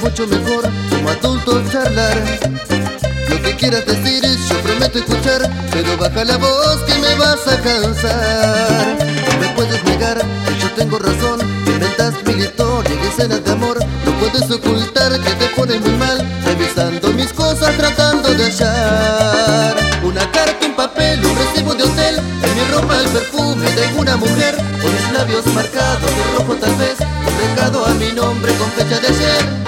mucho mejor como adultos charlar. Lo que quieras decir yo prometo escuchar, pero baja la voz que me vas a cansar. No me puedes negar que yo tengo razón, que inventas mil historias y escenas de amor. No puedes ocultar que te pones muy mal, revisando mis cosas tratando de hallar una carta, un papel, un recibo de hotel, en mi ropa el perfume de una mujer, con mis labios marcados de rojo tal vez, un recado a mi nombre con fecha de ayer.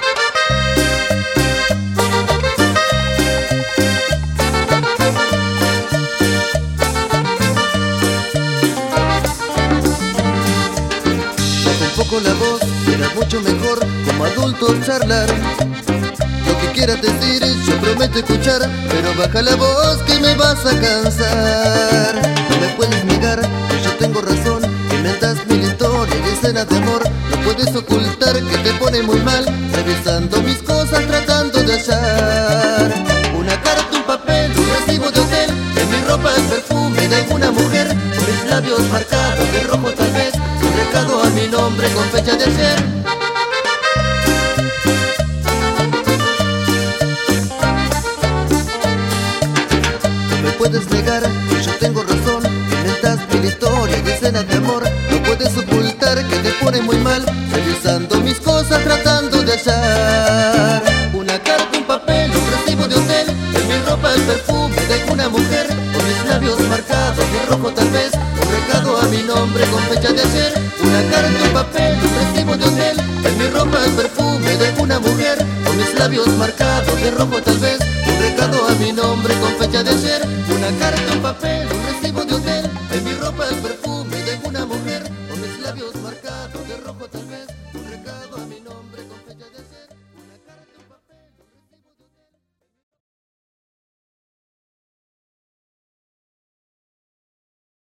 La voz será mucho mejor como adultos charlar. Lo que quieras decir yo prometo escuchar, pero baja la voz que me vas a cansar. No me puedes negar que yo tengo razón, que inventas mil historias y escenas de amor. No puedes ocultar que te pone muy mal, revisando mis cosas tratando de hallar una carta, un papel, un recibo de hotel, en mi ropa el perfume de alguna mujer, con mis labios marcados de rojo tal vez, un recado a mi nombre con fecha de ayer. No me puedes negar que yo tengo razón, que inventas mil historias y escenas de amor. No puedes ocultar que te pone muy mal, revisando mis cosas tratando de hallar una carta, un papel, un recibo de hotel, en mi ropa el perfume de una mujer, con mis labios marcados de rojo tal vez, un recado a mi nombre con fecha de ayer. Una carta, un papel, un recibo de hotel, en mi ropa el perfume de una mujer, con mis labios marcados de rojo tal vez, un recado a mi nombre con fecha de ayer. Una carta, un papel.